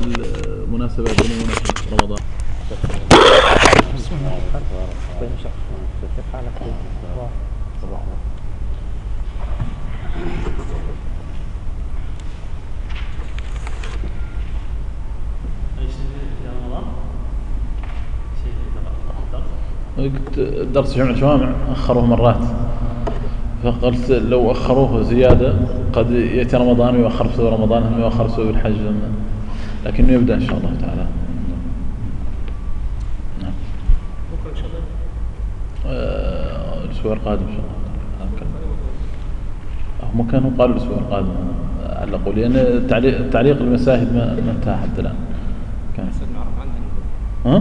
المناسبة بين مناسبة رمضان. كيف حالك؟ صباح قلت درس جمع الجوامع أخروه مرات، فقلت لو أخروه زيادة قد يأتي رمضان ويؤخر بسبب رمضان هم يؤخر بسبب الحج، لكنه يبدأ إن شاء الله تعالى. نعم. بكرة إن شاء الله. الأسبوع القادم إن شاء الله. هم كانوا قالوا الأسبوع القادم علقوا، لأن تعليق المساجد ما انتهى حتى الآن. كان ها؟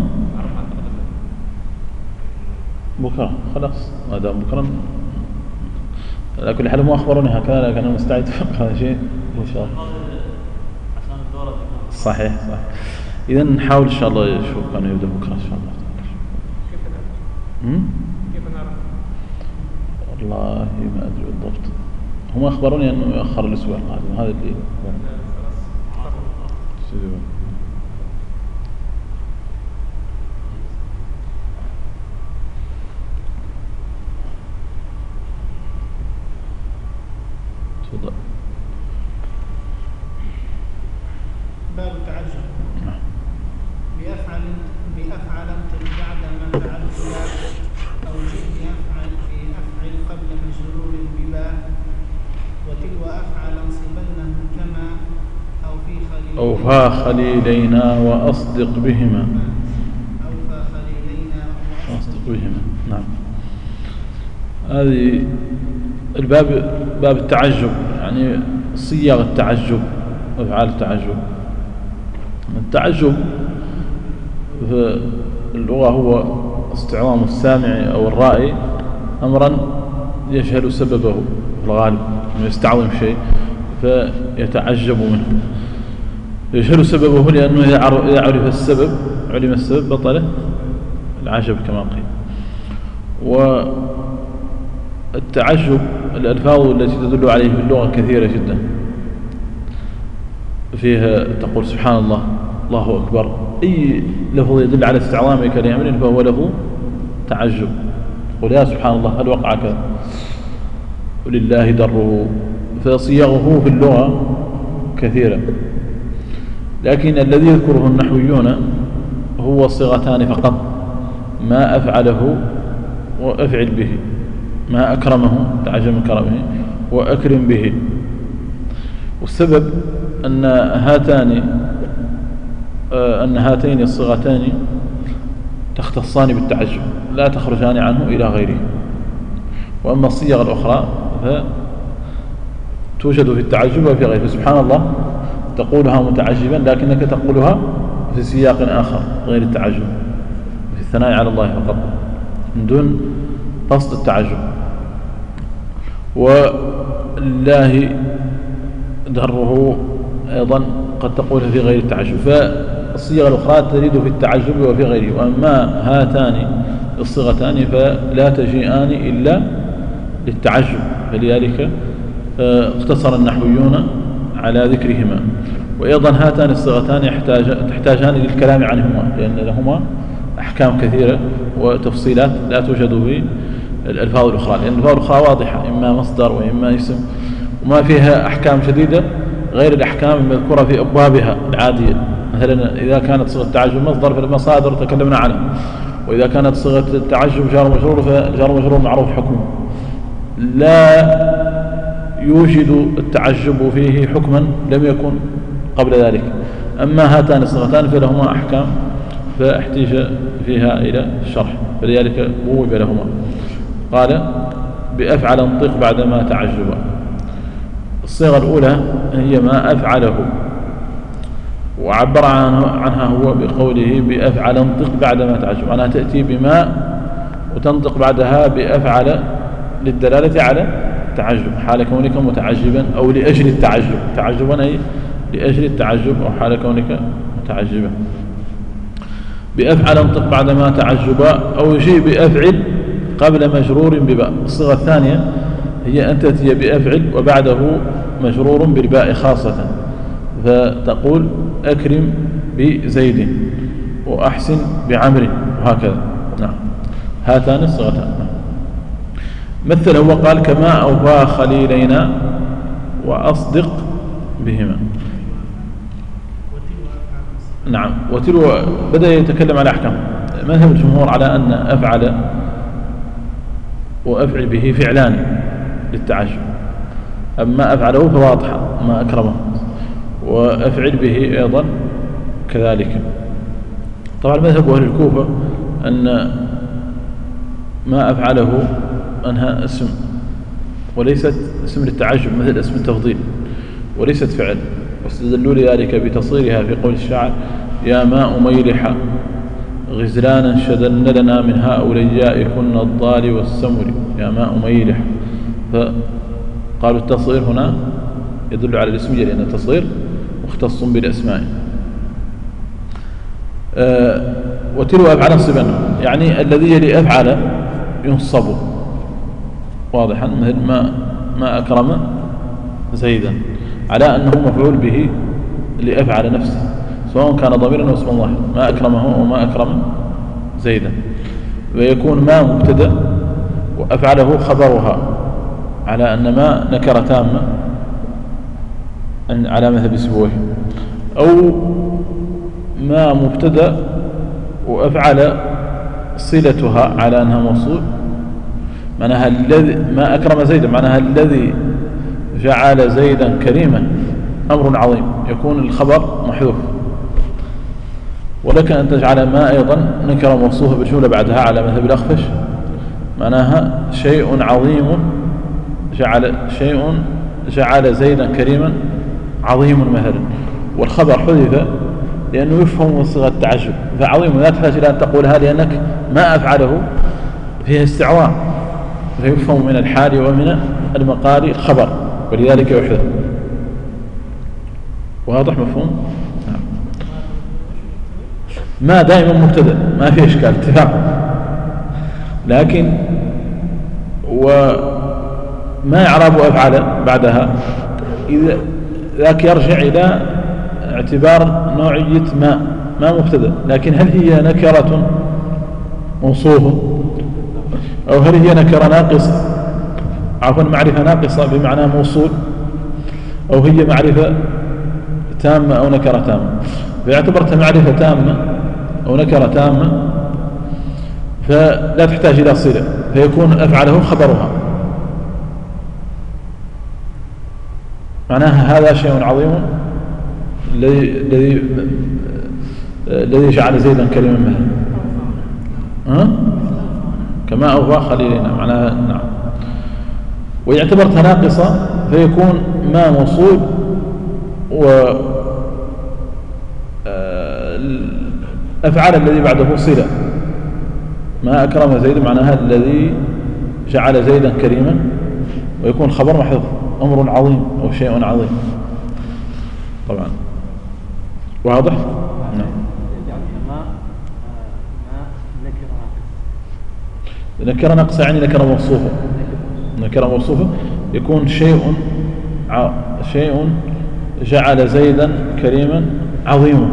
بكرة خلاص، ما دام بكرة على كل حال هم أخبروني هكذا، لكن أنا مستعد هذا شيء إن شاء الله. عشان الدورة صحيح. إذا نحاول إن شاء الله يشوف كانوا يبدأ بكرة إن شاء الله. كيف نعرف؟ والله ما أدري بالضبط، هم أخبروني أنه يؤخر الأسبوع القادم، هذا اللي تفضل. باب التعجب. بأفعل انطق بعد ما فعلت أو جئ بأفعل في أفعل قبل مجرور ببا، وتلو أفعل انصبنه كما أوفى خليلينا وأصدق بهما. أوفى خليلينا وأصدق بهما. نعم. هذه الباب باب التعجب، يعني صيغ التعجب، أفعال التعجب. التعجب في اللغة هو استعظام السامع أو الرائي أمرا يجهل سببه في الغالب، أنه يستعظم شيء فيتعجب منه. يجهل سببه لأنه يعرف السبب، علم السبب بطله العجب كما قيل. والتعجب الألفاظ التي تدل عليه في اللغة كثيرة جدا، فيها تقول سبحان الله، الله أكبر، أي لفظ يدل على استعظام كلام فهو له تعجب. قل يا سبحان الله هل وقع كذا، ولله دره. فصيغه في اللغة كثيرة، لكن الذي يذكره النحويون هو صيغتان فقط: ما أفعله وأفعل به، ما أكرمه تعجب من كرمه، وأكرم به. والسبب أن هاتين الصيغتان تختصان بالتعجب، لا تخرجان عنه إلى غيره. وأما الصيغ الأخرى فتوجد في التعجب وفي غيره. سبحان الله تقولها متعجبا، لكنك تقولها في سياق آخر غير التعجب، في الثناء على الله فقط من دون قصد التعجب. والله دره أيضا قد تقولها في غير التعجب. فالصيغ الأخرى تريد في التعجب وفي غيره. وأما هاتان الصيغتان فلا تجيئان إلا للتعجب، فلذلك اقتصر النحويون على ذكرهما. وأيضا هاتان الصيغتان تحتاجان للكلام عنهما، لأن لهما أحكام كثيرة وتفصيلات لا توجد في الألفاظ الأخرى، لأن الألفاظ الأخرى واضحة، إما مصدر وإما اسم، وما فيها أحكام شديدة غير الأحكام المذكورة في أبوابها العادية. مثلا إذا كانت صيغة التعجب مصدر فالمصادر تكلمنا عنها، وإذا كانت صيغة التعجب جار مجرور فجار مجرور معروف حكمه، لا يوجد التعجب فيه حكما لم يكن قبل ذلك. أما هاتان الصيغتان فلهما أحكام فاحتاج فيها إلى الشرح، فلذلك بوب لهما. قال بأفعل انطق بعدما تعجب. الصيغة الأولى هي ما أفعله، وعبر عنها هو بقوله بأفعل انطق بعدما تعجب، أنها تأتي بما وتنطق بعدها بأفعل للدلالة على التعجب، حال كونك متعجبا أو لأجل التعجب. تعجبا أي لأجل التعجب أو حال كونك متعجبا. بأفعل انطق بعدما تعجب، أو شيء بأفعل قبل مجرور بباء. الصيغة الثانية هي أن تأتي بأفعل وبعده مجرور بالباء خاصة، فتقول أكرم بزيد وأحسن بعمر وهكذا. نعم هاتان الصيغتان. مثل هو قال كما أوفى خليلينا وأصدق بهما. نعم وتلو بدأ يتكلم على أحكام. مذهب الجمهور على أن أفعل وأفعل به فعلان للتعجب، أما أفعله فواضحة ما أكرمه، وأفعل به أيضا كذلك. طبعا مذهب أهل الكوفة أن ما أفعله أنها اسم وليست اسم للتعجب مثل اسم التفضيل وليست فعل، واستدلوا لذلك بتصيرها في قول الشاعر يا ماء ميلح غزلانا شدن لنا من هؤلاء كن الضال والسمر يا ماء ميلح. فقالوا التصير هنا يدل على الاسمية لأن التصير مختص بالأسماء. وتلو أفعل نصبا يعني الذي يلي أفعل ينصب واضحا مثل ما أكرم زيدا على أنه مفعول به لأفعل نفسه سواء كان ضميرا أو اسم الله ما أكرمه وما أكرم زيدا، ويكون ما مبتدأ وأفعله خبرها على أن ما نكرة تامة على مذهب سبويه، أو ما مبتدأ وأفعل صلتها على أنها موصول معناها الذي ما أكرم زيدا معناها الذي جعل زيدا كريما أمر عظيم يكون الخبر محذوف. ولك أن تجعل ما أيضا نكرة موصوفة بالجملة بعدها على مذهب الأخفش معناها شيء عظيم جعل زيدا كريما عظيم مثلا، والخبر حذف لأنه يفهم من صيغة التعجب، فعظيم لا تحتاج إلى أن تقولها لأنك ما أفعله فيها استعواء فيفهم من الحال ومن المقال الخبر ولذلك يحذف. واضح مفهوم؟ نعم. ما دائما مبتدأ ما في إشكال اتفاق، لكن وما إعراب أفعل بعدها إذا ذاك يرجع إلى اعتبار نوعية ما مبتدأ، لكن هل هي نكرة موصوفة أو هل هي نكرة ناقصة عفوا معرفة ناقصة بمعنى موصول أو هي معرفة تامة أو نكرة تامة. فاعتبرتها معرفة تامة أو نكرة تامة فلا تحتاج إلى صلة فيكون أفعله خبرها معناها هذا شيء عظيم الذي جعل زيدا كريما مثلا كما أوفى خليلنا معناها. نعم. ويعتبرتها ناقصة فيكون ما موصول أفعل الذي بعده صلة ما أكرم زيد معناها الذي جعل زيدا كريما ويكون خبر محذوف أمر عظيم أو شيء عظيم. طبعا واضح؟ نعم. نكرة ناقصة يعني نكرة موصوفة. نكرة موصوفة يكون شيء جعل زيدا كريما عظيما.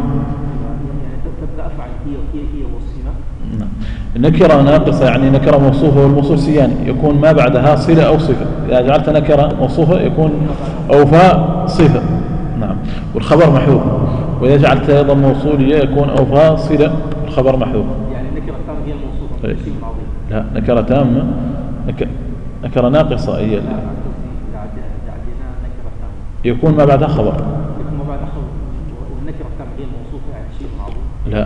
النكرة ناقصة يعني نكرة موصوفة والموصول سياني يكون ما بعدها صلة أو صفة. إذا جعلت نكرة موصوفة يكون أوفى صفة. نعم. والخبر محذوف. وإذا جعلت أيضا موصولية يكون أوفى صلة الخبر محذوف. يعني النكرة التامة هي الموصوفة شيء عظيم. لا نكرة تامة نكرة ناقصة هي يكون ما بعدها خبر. يكون ما بعدها خبر والنكرة التامة هي الموصوفة يعني شيء عظيم. لا.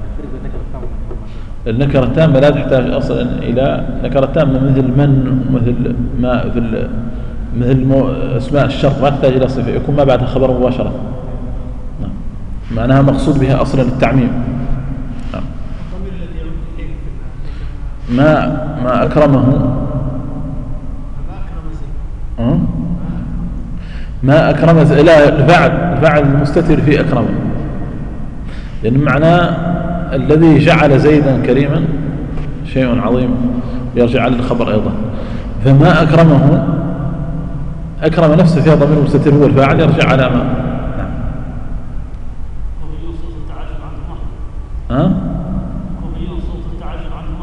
النكرة التامة لا تحتاج أصلا إلى نكرة تامة مثل من مثل ما مثل اسماء الشرط ما تحتاج إلى صفة يكون ما بعدها خبر مباشرة. نعم. معناها مقصود بها أصلا التعميم. نعم. ما أكرمه ما أكرم لا الفاعل المستتر في أكرمه لأن معناه الذي جعل زيدا كريما شيء عظيم يرجع على الخبر أيضا. فما أكرمه أكرم نفسه فيها ضمير مستتر هو الفاعل يرجع على ما. نعم. ها؟ الكوفيون صوت التعجب عنه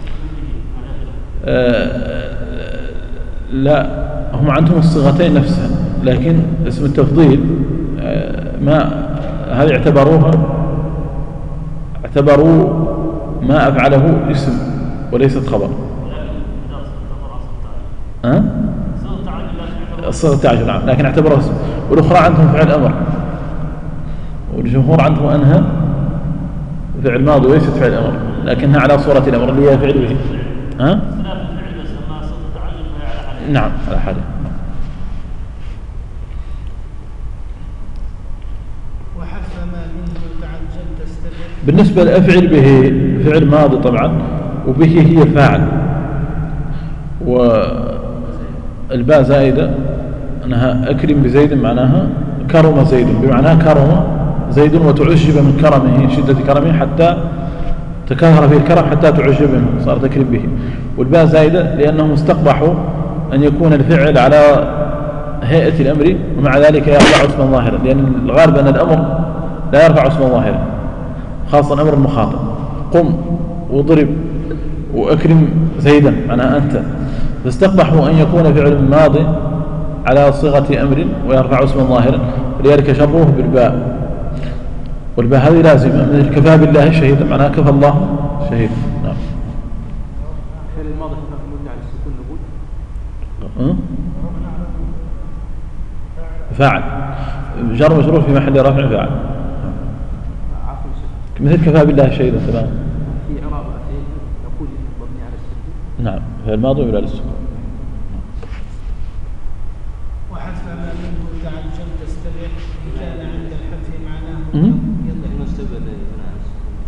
لا، هم عندهم الصيغتين نفسها، لكن اسم التفضيل ما هذه اعتبروا ما أفعله اسم وليست خبر. ها؟ صيغة التعجب نعم، لكن اعتبره اسم. والأخرى عندهم فعل أمر، والجمهور عندهم أنها فعل ماضي وليست فعل أمر، لكنها على صورة الأمر اللي هي فعل به. ها؟ نعم على حاله. وحذف ما منه تعجب تستبع. بالنسبة لأفعل به فعل ماضي طبعا، وبه هي فاعل، والباء زائدة، أنها أكرم بزيد معناها كرم زيد، بمعناها كرم زيد وتعجب من كرمه، شدة كرمه حتى تكاثر فيه الكرم حتى تعجب منه، صار تكرم به. والباء زائدة لأنهم استقبحوا أن يكون الفعل على هيئة الأمر ومع ذلك يرفع اسما ظاهرا، لأن الغالب أن الأمر لا يرفع اسما ظاهرا، خاصة أمر المخاطب. قم وضرب وأكرم زيدا معناها أنت، فاستقبحوا أن يكون فعل ماضي على صيغة أمر ويرفع اسما ظاهرا، ولذلك شروه بالباء، والباء هذه لازمة، مثل كفى بالله شهيدا معناها كفى الله شهيدا. نعم. فعل الماضي مبني على السكون نقول فاعل، جر مجرور في محل رفع فاعل، مثل كفى بالله شهيدا. تمام. في إعراب نقول مبني على السكون. نعم، فالماضي مبني على السكون. وحذف ما منه تعجب تستبع إن كان عند الحذف معناه يضع مستبع بناء على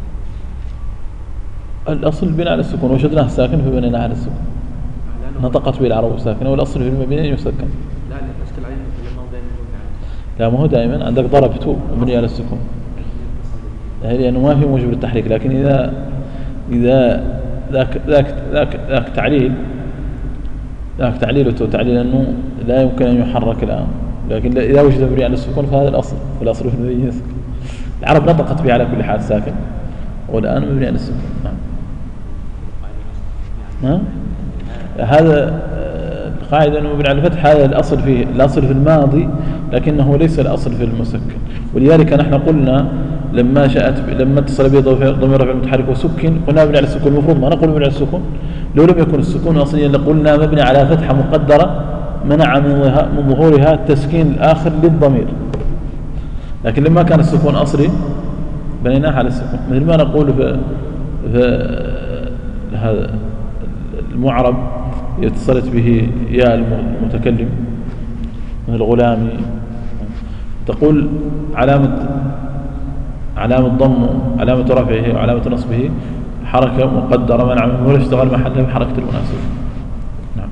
السكون. الأصل بناء على السكون، وجدناه ساكن فبنيناه على السكون، نطقت به العرب ساكنة، والأصل في المبني أن يسكن. لا أشكال عليه في الماضي دائما مبني على السكون. لا، ما هو دائما، عندك ضربته مبني على السكون لأنه ما في موجب التحريك، لكن إذا ذاك تعليل وتعليل أنه لا يمكن أن يحرك الآن، لكن إذا وجد مبني على السكون فهذا الأصل، والأصل في المبني يسكن. العرب نطقت به على كل حال ساكن، والآن مبني على السكون. نعم. هذا القاعدة أنه مبني على الفتح، هذا الأصل فيه، الأصل في الماضي، لكنه ليس الأصل في المسكن. ولذلك نحن قلنا لما اتصل به ضمير رفع المتحرك وسكن قلنا مبني على السكون، المفروض ما نقول مبني على السكون لو لم يكن السكون أصليا، لقلنا مبني على فتحة مقدرة منع من ظهورها التسكين الآخر للضمير، لكن لما كان السكون أصلي بنيناه على السكون، مثل ما نقول في هذا المعرب اتصلت به ياء المتكلم مثل غلامي، تقول علامة ضم، علامة رفعه وعلامة نصبه حركة مقدرة منع منه ولا اشتغل محلها بحركة المناسبة. نعم.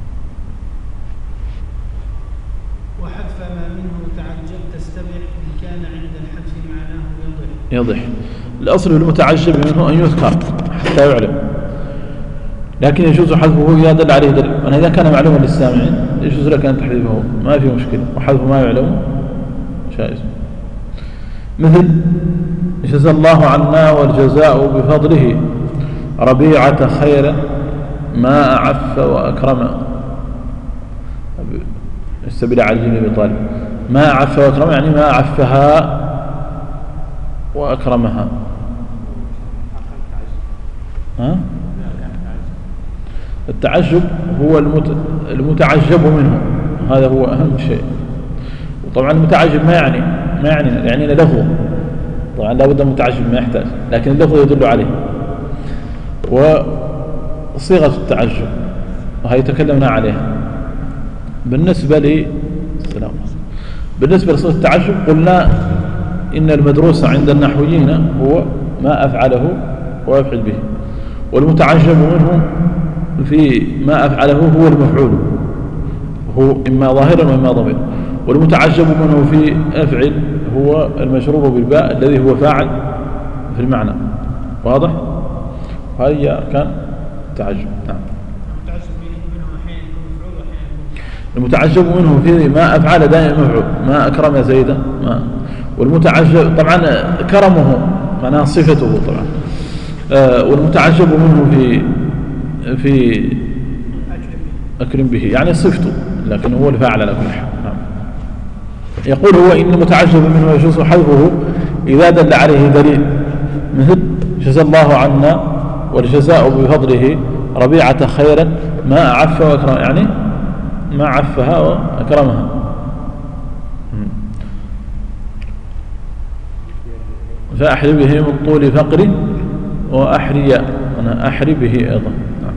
وحذف ما منه تعجب تستبع إن كان عند الحذف معناه يضح. الأصل المتعجب منه أن يذكر حتى يعلم، لكن يجوز حذفه إذا دل عليه دليل، وأن إذا كان معلوما للسامعين يجوز لك أن تحذفه، ما في مشكلة، وحذف ما يعلم جائز. مثل جزى الله عنا والجزاء بفضله ربيعة خير ما أعف وأكرم، السبيل علي بن طالب، ما أعف وأكرم يعني ما أعفها وأكرمها. ها؟ التعجب هو المتعجب منه، هذا هو أهم شيء. وطبعا المتعجب ما يعني لفظه، طبعا لا بد المتعجب ما يحتاج، لكن اللفظ يدل عليه. وصيغة التعجب وهي تكلمنا عليها. بالنسبة لصيغة التعجب قلنا إن المدروس عند النحويين هو ما أفعله ويفعل به، والمتعجب منه في ما أفعله هو المفعول، هو إما ظاهرا وإما ضمير، والمتعجب منه في أفعل هو المجرور بالباء الذي هو فاعل في المعنى. واضح؟ هذه أركان التعجب. نعم. المتعجب منه في ما أفعل دائما مفعول، ما أكرم زيدا، ما. والمتعجب طبعا كرمه معناها صفته طبعا. والمتعجب منه في أكرم به يعني صفته، لكن هو الفاعل على كل حال. نعم. يقول هو إن متعجب منه يجوز حذفه إذا دل عليه دليل، مثل جزى الله عنا والجزاء بفضله ربيعة خيرا ما أعف وأكرم، يعني ما عفها وأكرمها. فأحري به من طول فقر وأحري، أنا أحري به أيضا. نعم.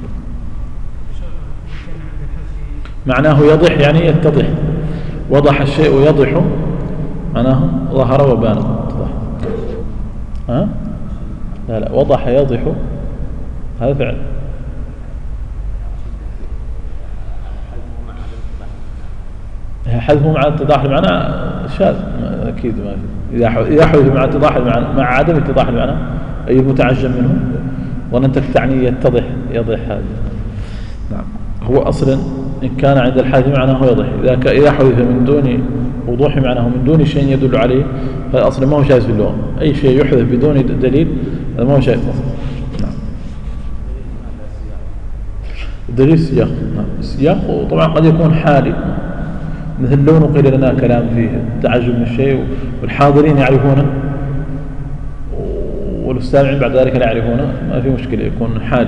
معناه يضح يعني يتضح، وضح الشيء يضح معناه ظهر وبان. ها؟ لا وضح يضح هذا فعل. حذفه مع اتضاح المعنى شاذ أكيد ما في. إذا حذف مع اتضاح المعنى مع عدم اتضاح المعنى أي المتعجب منه، وأنت تعني يتضح يضح هذا. نعم. هو أصلا إن كان عند الحذف معناه يضح، إذا حذف من دون وضوح معناه من دون شيء يدل عليه فأصلا ما هو شاذ في اللغة. أي شيء يحذف بدون دليل هذا ما هو شاذ. نعم. الدليل السياق. نعم. السياق وطبعا قد يكون حالي، مثل لو نقل لنا كلام فيه التعجب من الشيء والحاضرين يعرفونه والسامعين بعد ذلك لا يعرفونه، ما في مشكلة يكون حالي.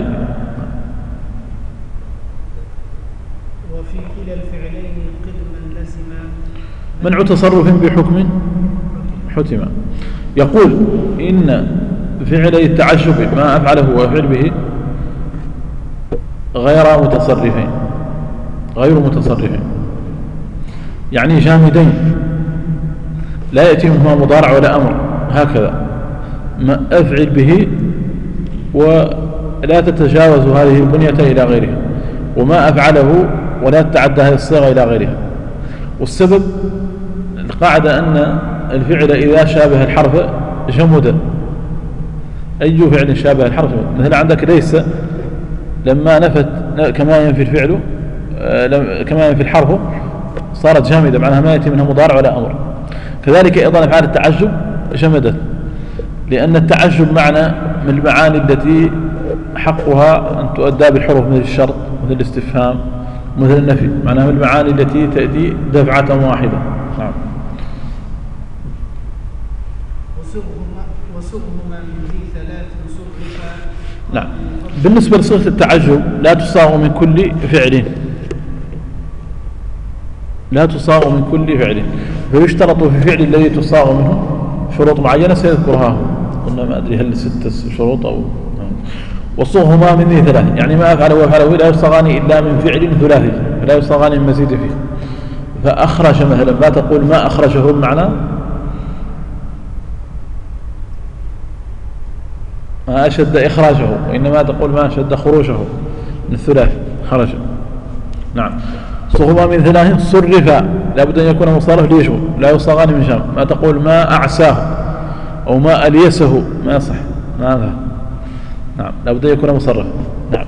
وفي كلا الفعلين قدما لزما منع تصرف بحكم حتم. يقول إن فعلي التعجب ما أفعله وأفعل به غير متصرفين يعني جامدين لا يأتي منهما مضارع ولا أمر، هكذا ما أفعل به ولا تتجاوز هذه البنية إلى غيرها، وما أفعله ولا تتعدى هذه الصيغة إلى غيرها. والسبب القاعدة أن الفعل إذا شابه الحرف جمد، أي فعل شابه الحرف جمد. مثل عندك ليس لما نفت كما ينفي الفعل كما ينفي الحرف صارت جامدة، معناها ما يأتي منها مضارع ولا أمر. كذلك أيضا أفعال التعجب جمدت، لأن التعجب معنى من المعاني التي حقها أن تؤدى بالحروف، مثل الشرط مثل الاستفهام مثل النفي، معناها من المعاني التي تأتي دفعة واحدة. نعم. وصغهما من ذي ثلاث صرفا. نعم. بالنسبة لصيغة التعجب لا تصاغ من كل فعل، لا تصاغ من كل فعل، فيشترط في الفعل الذي تصاغ منه شروط معينة سيذكرها، قلنا ما أدري هل 6 شروط أو. وصغهما من ذي ثلاث يعني ما أفعله وأفعله لا يصاغان إلا من فعل ثلاثي، فلا يصاغان من مزيد فيه. فأخرج مثلا ما تقول ما أخرجه بمعنى ما أشد إخراجه، وإنما تقول ما أشد خروجه من الثلاث خرج. نعم. صغهما من ثلاث صرفا لابد أن يكون مصرف ليشغل، لا يصاغان من جمع. ما تقول ما أعساه أو ما أليسه ما يصح، ما هذا. نعم. لابد أن يكون مصرف. نعم.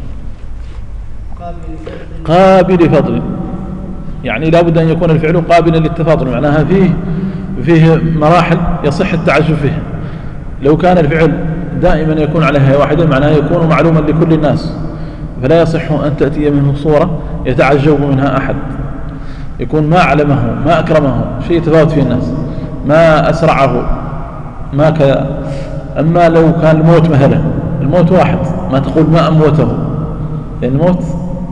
قابل فضل يعني لابد أن يكون الفعل قابلا للتفاضل، معناها فيه مراحل يصح التعجب فيها. لو كان الفعل دائما يكون عليها واحدة معناها يكون معلوما لكل الناس، فلا يصح أن تأتي منه صورة يتعجب منها أحد، يكون ما أعلمه ما أكرمه شيء يتفاوت فيه الناس، ما أسرعه ما كذا. أما لو كان الموت مثلا، الموت واحد ما تقول ما أموته، لأن الموت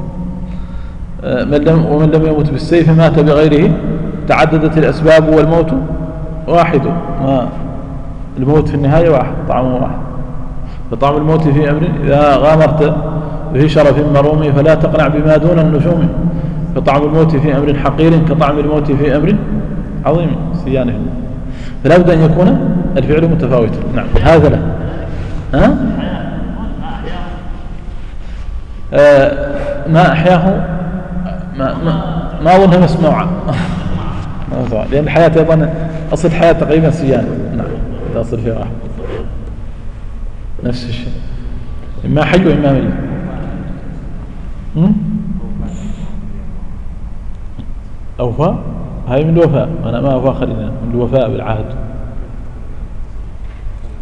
ومن لم يموت بالسيف مات بغيره، تعددت الأسباب والموت واحد، ما الموت في النهاية واحد، طعمه واحد. فطعم الموت في أمر إذا غامرت في شرف مروم فلا تقنع بما دون النجوم، فطعم الموت في أمر حقير كطعم الموت في أمر عظيم سيانه. فلا بد أن يكون الفعل متفاوتا. نعم. هذا له ما أحياه ما أظنها مسموعة لأن الحياة أيضا أصل الحياة تقريبا سيانة. نعم. أصل فيها واحد نفس الشيء، إما حي وإما ميت. أوفاء هاي من الوفاء، أنا ما أفاخر من الوفاء بالعهد.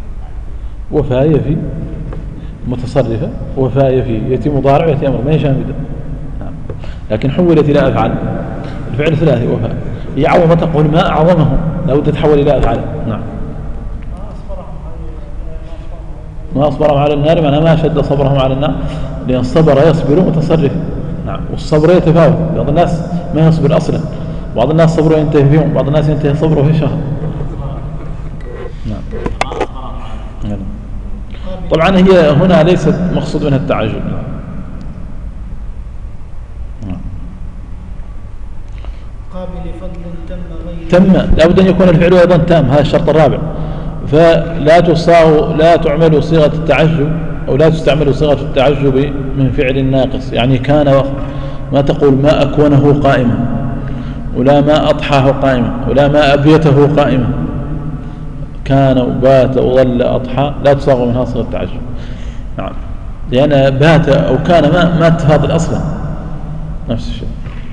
وفاء يفي متصرفة، وفاء يفي يأتي مضارع ويأتي أمر ما هي شاملة. نعم. لكن حولت إلى أفعال، الفعل ثلاثي وفاء، يعظم تقول ما أعظمه لابد تتحول إلى أفعال. نعم. ما أصبرهم على النار معناها ما أشد صبرهم على النار، لأن الصبر يصبر متصرف. نعم. والصبر يتفاوت، بعض الناس ما يصبر أصلا، بعض الناس صبره ينتهي في يوم، بعض الناس ينتهي صبره في شهر. نعم. طبعا هي هنا ليست مقصود منها التعجب. قابل فضل تم لابد أن يكون الفعل أيضا تام، هذا الشرط الرابع. لا تعمل صيغة التعجب أو لا تستعمل صيغة التعجب من فعل ناقص، يعني كان ما تقول ما أكونه قائما، ولا ما أضحاه قائما، ولا ما أبيته قائما. كان وبات وظل أضحى لا تصاغ منها صيغة التعجب. نعم. لأن بات أو كان ما تفاضل أصلا، نفس الشيء.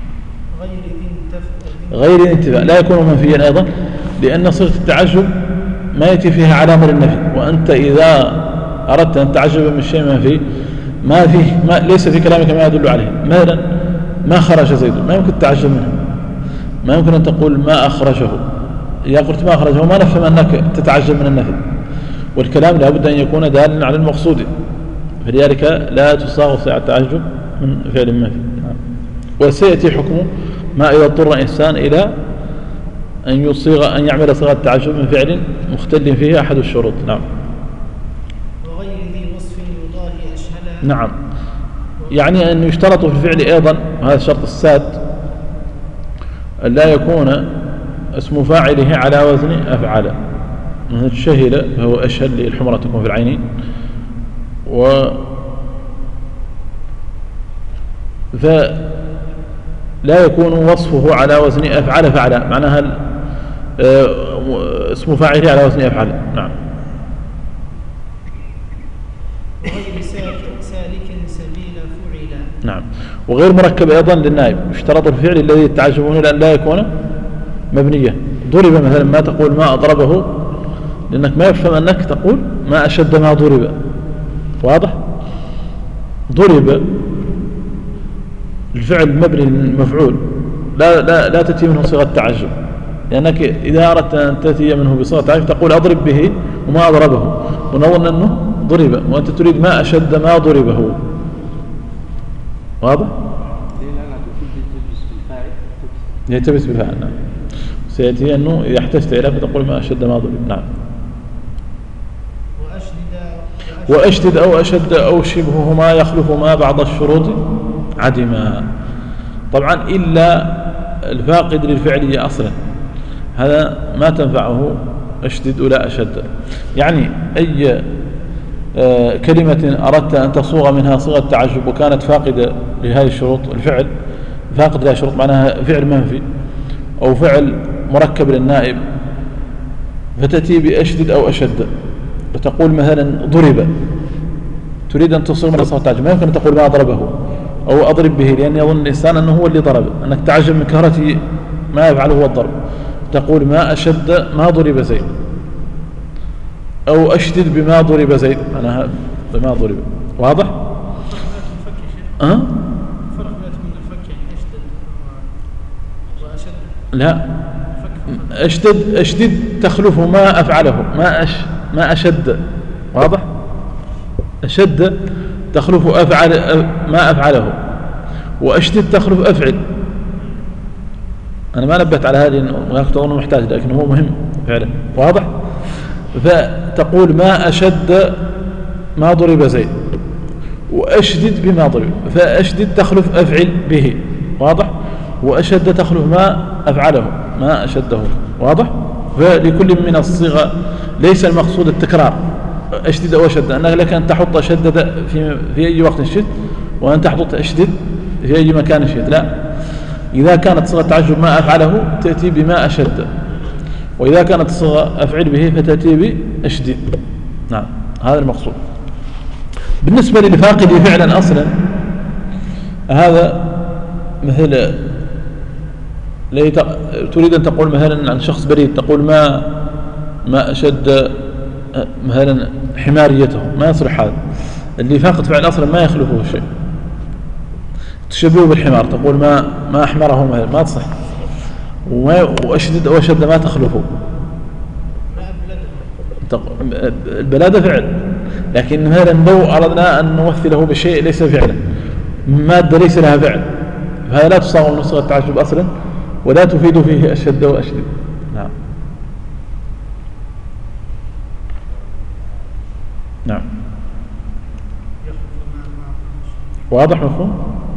غير الانتفاء لا يكون منفيا أيضا، لأن صيغة التعجب ما يأتي فيها علامة للنفي، وأنت إذا أردت أن تعجب من شيء منفي ليس في كلامك ما يدل عليه. مثلا ما خرج زيد، ما يمكن تتعجب منه، ما يمكن أن تقول ما أخرجه. إذا قلت ما أخرجه ما نفهم أنك تتعجب من النفي، والكلام لابد أن يكون دالا على المقصود، فلذلك لا تصاغ صيغة التعجب من فعل منفي. وسيأتي حكمه ما إذا اضطر إنسان إلى أن يعمل صيغة التعجب من فعل مختل فيه أحد الشروط. نعم. وغير ذي وصف يضاهي أشهلا. نعم. يعني أن يشترط في الفعل أيضا، هذا الشرط الساد، أن لا يكون اسم فاعله على وزن أفعل. مثل شهل فهو أشهل للحمرة تكون في العين، فلا يكون وصفه على وزن أفعل فعل، معناها اسم فاعله على وزن أفعل. نعم. وغير سالك سبيل فعلا. نعم. وغير مركب أيضا للنائب، يشترط الفعل الذي يتعجبون لأن لا يكون مبنية. ضرب مثلا ما تقول ما أضربه، لأنك ما يفهم أنك تقول ما أشد ما ضرب. واضح؟ ضرب الفعل مبني المفعول لا تأتي منه صيغة تعجب، لأنك إذا أردت أن تأتي منه بصيغة تعجب تقول أضرب به وما أضربه، ونظن أنه ضرب، وأنت تريد ما أشد ما ضربه. واضح؟ يلتبس بالفاعل. نعم. سيأتي أنه إذا احتجت إليه فتقول ما أشد ما ضرب. نعم. وأشدد أو أشد أو شبههما يخلف ما بعض الشروط عدما. طبعا إلا الفاقد للفعلية أصلا، هذا ما تنفعه أشدد ولا أشد. يعني أي كلمة أردت أن تصوغ منها صيغة تعجب وكانت فاقدة لهذه الشروط، الفعل فاقد لها شروط، معناها فعل منفي أو فعل مركب للنائب، فتأتي بأشدد أو أشد، وتقول مثلا ضرب، تريد أن تصوغ منها صيغة تعجب، ما يمكن أن تقول ما ضربه أو أضرب به، لأن يظن الإنسان أنه هو اللي ضرب، أنك تعجب من كهرته ما يفعله هو الضرب. تقول ما أشد ما ضرب زيد، أو أشدد بما ضرب زيد، أنا بما ضرب. واضح؟ فرق بين الفك أشدد وأشد. لا، أشدد تخلف ما أفعله، ما أشد. واضح؟ أشد تخلف ما أفعله، وأشدد تخلف أفعل. أنا ما نبهت على هذه، وهناك تظن محتاج، لكن هو مهم فعلا. واضح؟ فتقول ما أشد ما ضرب زيد، وأشدد بما ضرب، فأشدد تخلف أفعل به. واضح؟ وأشد تخلف ما أفعله، ما أشده. واضح؟ فلكل من الصيغة ليس المقصود التكرار، أشدد أو أشد، أنك لك أن تحط أشدد في أي وقت شئت، وأن تحط أشدد في أي مكان شئت. لا، إذا كانت صيغة تعجب ما أفعله تأتي بما أشد، وإذا كانت صيغة أفعل به فتأتي بأشدد. نعم، هذا المقصود. بالنسبة للفاقد فعلا أصلا، هذا مثل تريد أن تقول مثلا عن شخص بريد، تقول ما أشد مثلا حماريته، ما يصلح هذا. اللي فاقد فعل أصلا ما يخلفه شيء، تشبهه بالحمار، تقول ما أحمره مثلا، ما تصح. وأشدد أو أشد ما تخلفه. البلادة فعل، لكن مثلا لو أردنا أن نمثله بشيء ليس فعلا، مادة ليس لها فعل، فهذا لا تصاغ من صيغة التعجب أصلا، ولا تفيد فيه أشد وأشد. نعم. نعم. واضح مفهوم؟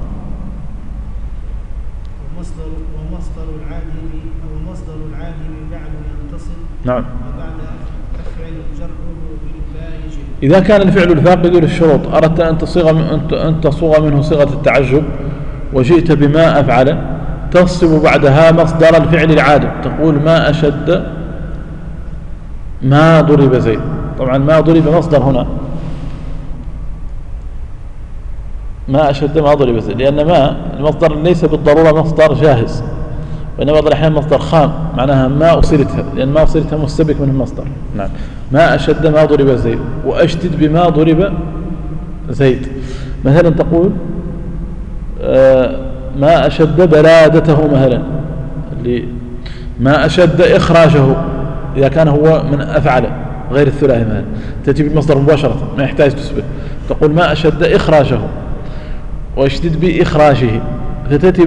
ومصدر العادم بعد ينتصب. نعم. وبعد أفعل جره بالباء يجب. إذا كان الفعل الفاقد للشروط أردت أن تصوغ منه صيغة التعجب وجئت بما أفعل، تصب بعدها مصدر الفعل العادم، تقول ما أشد ما ضرب زيد. طبعا ما ضرب مصدر هنا، ما أشد ما ضرب زيد، لأن ما المصدر ليس بالضرورة مصدر جاهز، وإنما بعض الأحيان مصدر خام، معناها ما أصلتها، لأن ما أصلتها مستبك من المصدر. نعم. ما أشد ما ضرب زيد، وأشدد بما ضرب زيد. مثلا تقول ما أشد بلادته، مثلا ما أشد إخراجه، إذا كان هو من أفعل غير الثلاثي مثلا، تأتي بالمصدر مباشرة ما يحتاج تسبق، تقول ما أشد إخراجه واشدد بإخراجه، فتأتي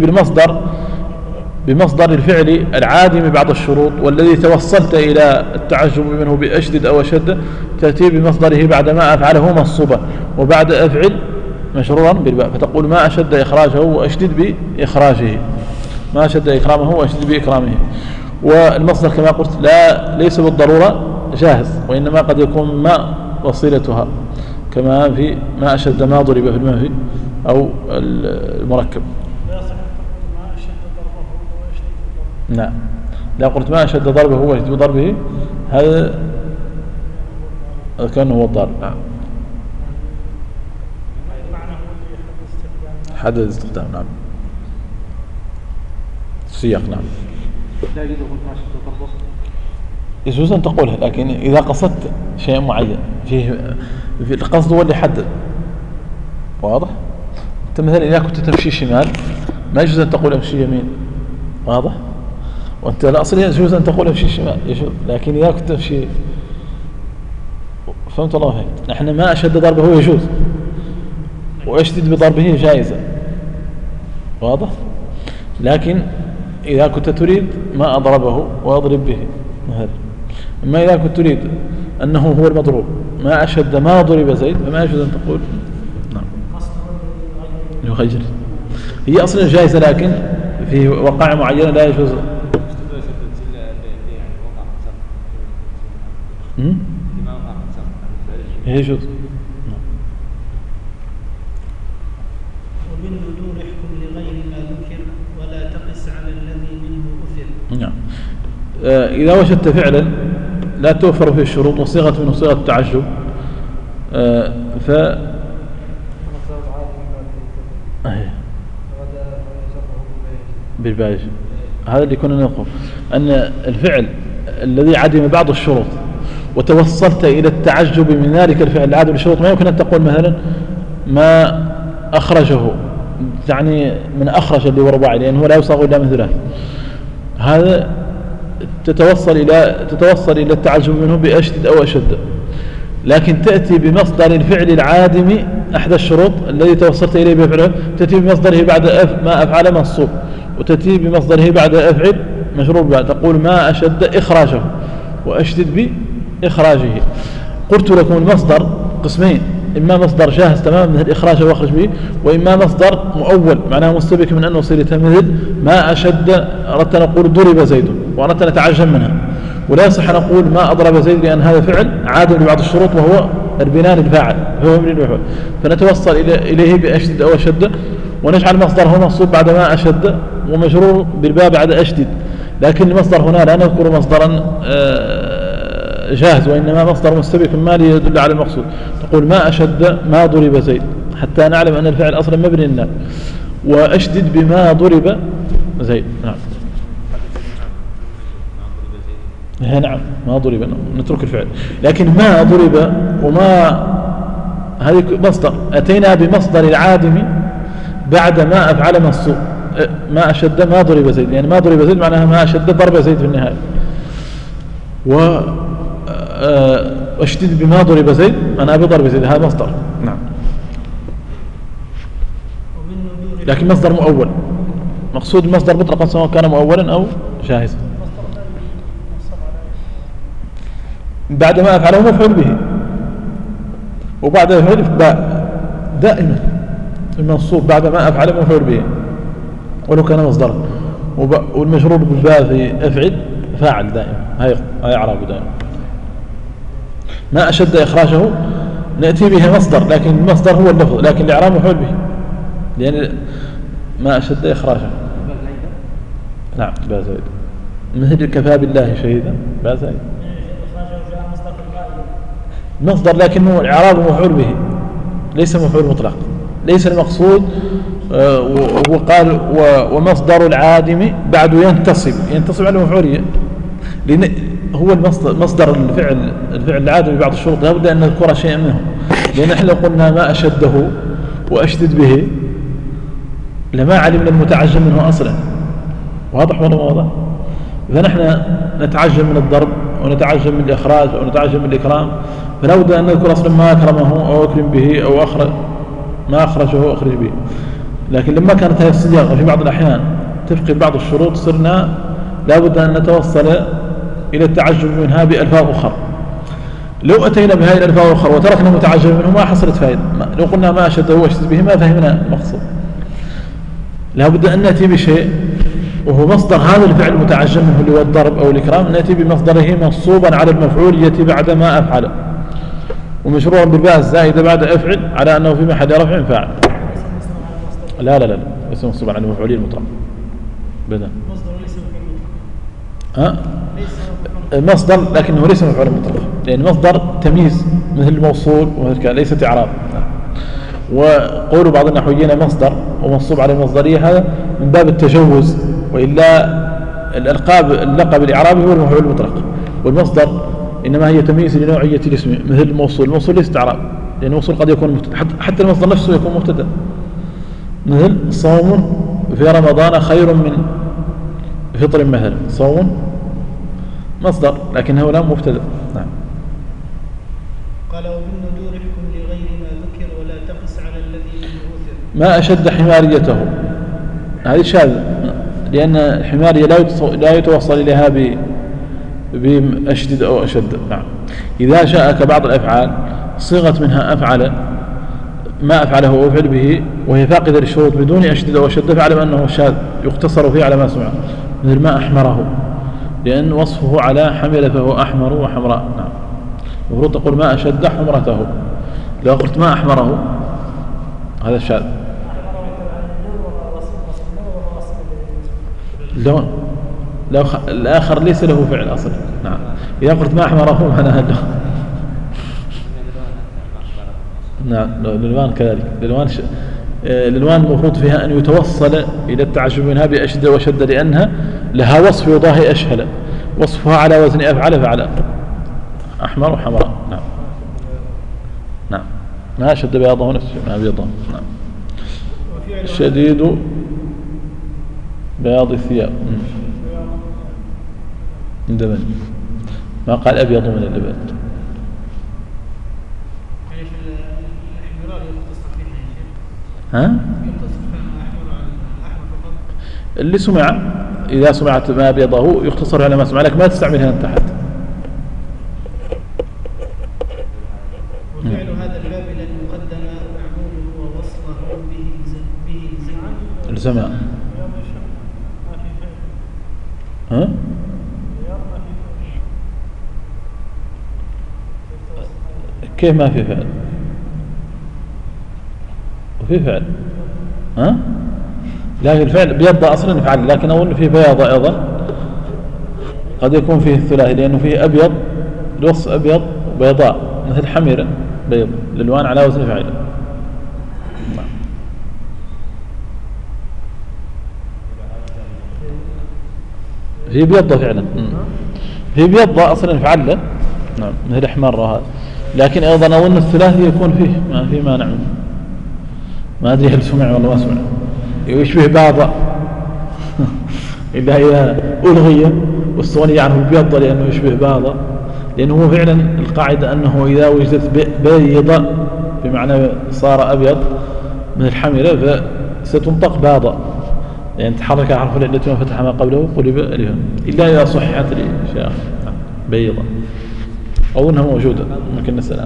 بمصدر الفعل العادم بعض الشروط، والذي توصلت إلى التعجب منه بأشدد أو أشد تأتي بمصدره بعد ما أفعله منصوبا، وبعد أفعل مشرورا بالباء، فتقول ما أشد إخراجه وأشدد بإخراجه، ما أشد إكرامه وأشدد بإكرامه. والمصدر كما قلت ليس بالضرورة جاهز، وإنما قد يكون ما وصيلتها، كما في ما أشد ما ضرب في المنفي أو المركب. نعم. لا قلت ما أشد ضربه هو أشد بضربه، هذا كان هو الضارب. نعم. حدد الاستخدام. نعم. السياق. نعم. يجوز أن تقولها، لكن إذا قصدت شيء معين في القصد هو اللي يحدد. واضح؟ أنت مثلا إذا كنت تمشي شمال ما يجوز أن تقول أمشي يمين. واضح؟ وأنت الأصل يجوز أن تقول أمشي شمال، يجوز، لكن إذا كنت تمشي، فهمت الله فهمت. نحن ما أشد ضربه يجوز، وأشدد بضربه جائزة. واضح؟ لكن إذا كنت تريد ما أضربه وأضرب به هذا. أما إذا كنت تريد أنه هو المضروب، ما أشد ما ضرب زيد، فما يجوز أن تقول نعم يغير. هي أصلا جائزة، لكن في وقائع معينة لا يجوز. يجوز. وبالندور احكم لغير ما ذكر ولا تقس على الذي منه أثر. نعم. إذا وجدت فعلا لا توفر فيه الشروط وصيغة منه صيغة التعجب، ف بالباج، هذا اللي كنا نقول أن الفعل الذي عدم بعض الشروط وتوصلت إلى التعجب من ذلك الفعل العادم الشروط، ما يمكن أن تقول مثلا ما أخرجه، يعني من أخرج اللي هو رباعي، لأنه لا يصاغ إلا مثله. هذا تتوصل إلى التعجب منه بأشدد أو أشد، لكن تأتي بمصدر الفعل العادم أحد الشروط الذي توصلت إليه بفعله، تأتي بمصدره بعد ما أفعل منصوب، وتأتي بمصدره بعد أفعل مجرور بعد، تقول ما أشد إخراجه وأشدد بإخراجه. قلت لكم المصدر قسمين، إما مصدر جاهز تماما مثل إخراجه وأخرج به، وإما مصدر مؤول معناه مستبك من أنه صيغة مثل ما أشد، أردت أن أقول ضرب زيد وأردت أن أتعجب منها، ولا يصح أن أقول ما أضرب زيد، لأن هذا فعل عادم لبعض الشروط وهو البناء الفاعل، هو من المفعول، فنتوصل إليه بأشدد أو أشد، ونجعل مصدره منصوب بعد ما أشد ومجرور بالباء بعد أشدد. لكن المصدر هنا لا نذكر مصدرا جاهز، وإنما مصدر مستبك ما يدل على المقصود، تقول ما أشد ما ضرب زيد، حتى نعلم أن الفعل أصلا مبني لنا، وأشدد بما ضرب زيد. نعم. نعم ما ضرب، نترك الفعل. لكن ما ضرب وما هذه مصدر، أتينا بمصدر العادم بعد ما أفعل منصوب. ما أشد ما ضرب زيد، يعني ما ضرب زيد معناها ما أشد ضرب زيد في النهاية. واشتد بما ضرب زيد أنا بضرب زيد، هذا مصدر. نعم. لكن مصدر مؤول، مقصود المصدر مطلقا سواء كان مؤولا أو جاهزا. بعد ما أفعله مفعول به، وبعد يفعل باء دائما المنصوب بعد ما أفعله مفعول به ولو كان مصدرا، والمجرور بالباء في أفعل فاعل دائما، هاي إعرابه دائما. ما أشد إخراجه نأتي بها مصدر، لكن المصدر هو اللفظ، لكن الإعراب مفعول به، لأن ما أشد إخراجه. نعم باء زائد، مثل كفى بالله شهيدا باء زائد مصدر، لكنه الإعراب مفعول به ليس مفعول مطلق، ليس المقصود. وقال ومصدر العادم بعد ينتصب على المفعولية، لأن هو مصدر الفعل العادم ببعض الشروط لا بد أن نذكر شيئا منه، لأن احنا قلنا ما أشده وأشدد به لما علمنا المتعجم منه أصلا، واضح ولا واضح؟ فنحن نتعجم من الضرب ونتعجم من الإخراج ونتعجم من الإكرام، فلا بد أن نذكر أصلا ما أكرمه أو أكرم به أو ما أخرجه أو أخرج به. لكن لما كانت هذه الصياغة في بعض الأحيان تفقد بعض الشروط صرنا لا بد أن نتوصل إلى التعجب منها بألفاظ أخرى. لو أتينا بهذه الألفاظ الأخرى وتركنا المتعجب منه ما حصلت فائدة. لو قلنا ما أشده وأشدد به ما فهمنا المقصود. لا بد أن نأتي بشيء وهو مصدر هذا الفعل المتعجب منه اللي هو الضرب أو الإكرام، نأتي بمصدره منصوبا على المفعولية بعد ما أفعل، ومشروعا بالباء الزائدة بعد أفعل على أنه في محل رفع فاعل. لا لا لا ليس منصوبا على المفعولية المطلقة بدأ مصدر، لكنه ليس مفعول مطلق، لأن مصدر تمييز مثل الموصول وهكذا ليست إعراب. وقول بعض النحويين مصدر ومنصوب على المصدرية هذا من باب التجوز، وإلا اللقب الإعرابي هو المفعول المطلق، والمصدر إنما هي تمييز لنوعية الاسم مثل الموصول ليس إعراب، لأن الموصول قد يكون مبتدا، حتى المصدر نفسه يكون مبتدا، مثل صوم في رمضان خير من فطر مثلا، صوم مصدر لكنه لا مبتدا. نعم. قال وبالندور احكم لغير ما ذكر ولا تقس على الذي منه أثر. ما أشد حماريته، هذه شاذة، لأن الحمارية لا يتوصل إليها بأشدد أو أشد. نعم. إذا شاء كبعض الأفعال صيغت منها أفعل ما أفعله وأفعل به وهي فاقدة للشروط بدون أشدد أو أشد، فاعلم أنه شاذ يقتصر فيه على ما سمع، مثل ما أحمره، لأن وصفه على حمل فهو أحمر وحمراء. نعم. المفروض تقول ما أشد حمرته، لو قلت ما أحمره هذا شاذ. اللون لو الآخر ليس له فعل أصلا. نعم. إذا قلت ما أحمره معناها اللون. نعم. الألوان كذلك، الألوان المفروض فيها أن يتوصل إلى التعجب منها بأشد وشد، لأنها لها وصف يضاهي أشهل، وصفها على وزن أفعل فعل، أحمر وحمراء. نعم. نعم. ما شد بياضه نفسه ما بيضه. نعم. شديد بياض الثياب من دبن، ما قال أبيض من اللبن. ها؟ اللي سمع إذا سمعت ما بيضه يختصر على ما سمع لك، ما تستعملها أنت حتى. وفعل هذا الباب لن يقدم معموله ووصله به الزمان. ها؟ كيف ما في فعل؟ وفي فعل. ها؟ لكن الفعل بيض أصلا يفعل، لكن أظن فيه بياض أيضا قد يكون فيه الثلاثي، لأنه فيه أبيض الوصف أبيض وبيضاء مثل حميرة بيض، الألوان على وزن فعل. هي بيضة فعلا، في بيض أصلا فعله نعم مثل احمر هذا، لكن أيضا أظن الثلاثي يكون فيه ما في مانع منه، ما أدري هل سمع ولا ما سمع، يشبه بعض إلا إذا ألغي والصوني يعرف البيض لأنه يشبه بعض، لأنه هو فعلا القاعدة أنه إذا وجدت بيض بمعنى صار أبيض من الحملة فستنطق بعض، يعني تحرك حرف العلة وفتح ما قبله قلب ألفا، إلا إذا صحت لشيخ بيضة أظنها موجودة ممكن نسأل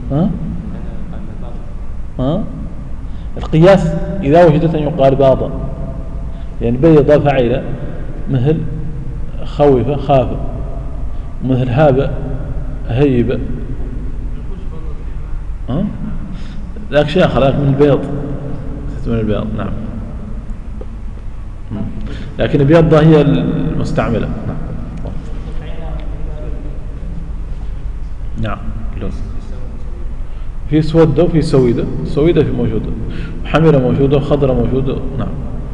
ها القياس إذا وجدت أن يقال باضة، يعني بيضة فعيلة مثل خوفة خافة، مثل هابة هيبة ذاك شيء آخر، ذاك من البيض من البيض نعم، لكن البيضة هي المستعملة نعم. نعم في سودة وفي سويدة، سويدة في موجودة، وحمرة موجودة وخضرة موجودة نعم،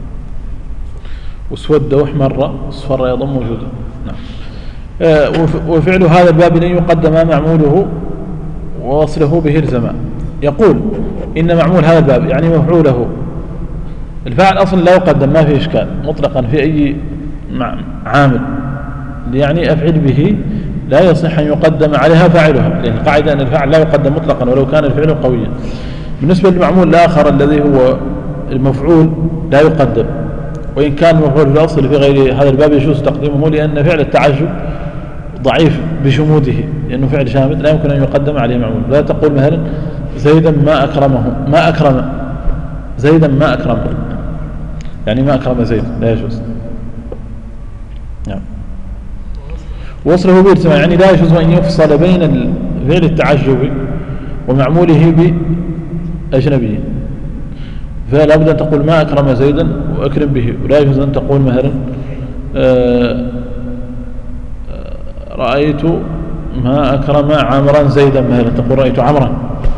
وسودة وحمرة صفرة أيضا موجودة نعم. وفعل هذا الباب لن يقدم معموله ووصله به الزمان. يقول إن معمول هذا الباب يعني مفعوله، الفاعل أصلا لا يقدم ما في إشكال مطلقا في أي عامل، يعني أفعل به لا يصح أن يقدم عليها فاعلها، لأن القاعدة أن الفاعل لا يقدم مطلقا ولو كان الفعل قويا. بالنسبة للمعمول الآخر الذي هو المفعول لا يقدم، وإن كان المفعول في الأصل في غير هذا الباب يجوز تقديمه، لأن فعل التعجب ضعيف بجموده، لأنه فعل شامل لا يمكن أن يقدم عليه معمول. لا تقول مثلا زيدا ما أكرمه، ما أكرم زيدا ما أكرمه، يعني ما أكرم زيد لا يجوز نعم. وصله بالارتفاع يعني لا يجوز أن يفصل بين الفعل التعجبي ومعموله بأجنبي، فلا بد أن تقول ما أكرم زيدا وأكرم به، ولا يجوز أن تقول مثلا رأيت ما أكرم عمرا زيدا مثلا، تقول رأيت عمرا.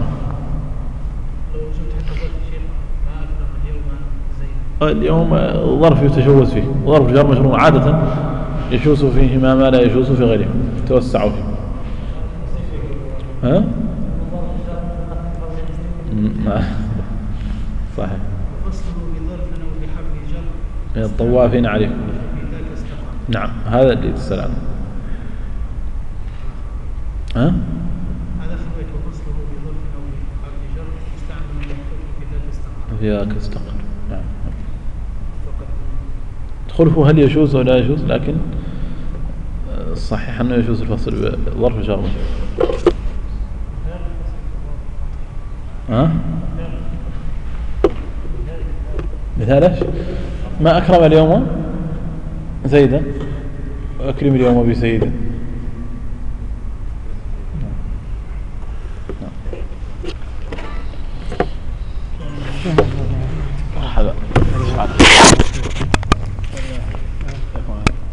اليوم ظرف يتجوز فيه، ظرف جار مجرور عادة يجوز فيه ما لا يجوز في غيره، توسعوا فيه. ها؟ صحيح. الطوافين عليه نعم، هذا اللي تسأل عنه. ها؟ هذا خويت وفصله بظرف أو بحرف جر مستعمل في ذات استقر. في ذاك استقر نعم. خلفه هل يجوز ولا يجوز، لكن الصحيح أنه يجوز الفصل بظرف جر مجرور. ها؟ مثال ايش؟ ما أكرم اليوم زيدا وأكرم اليوم بسيدا. نعم.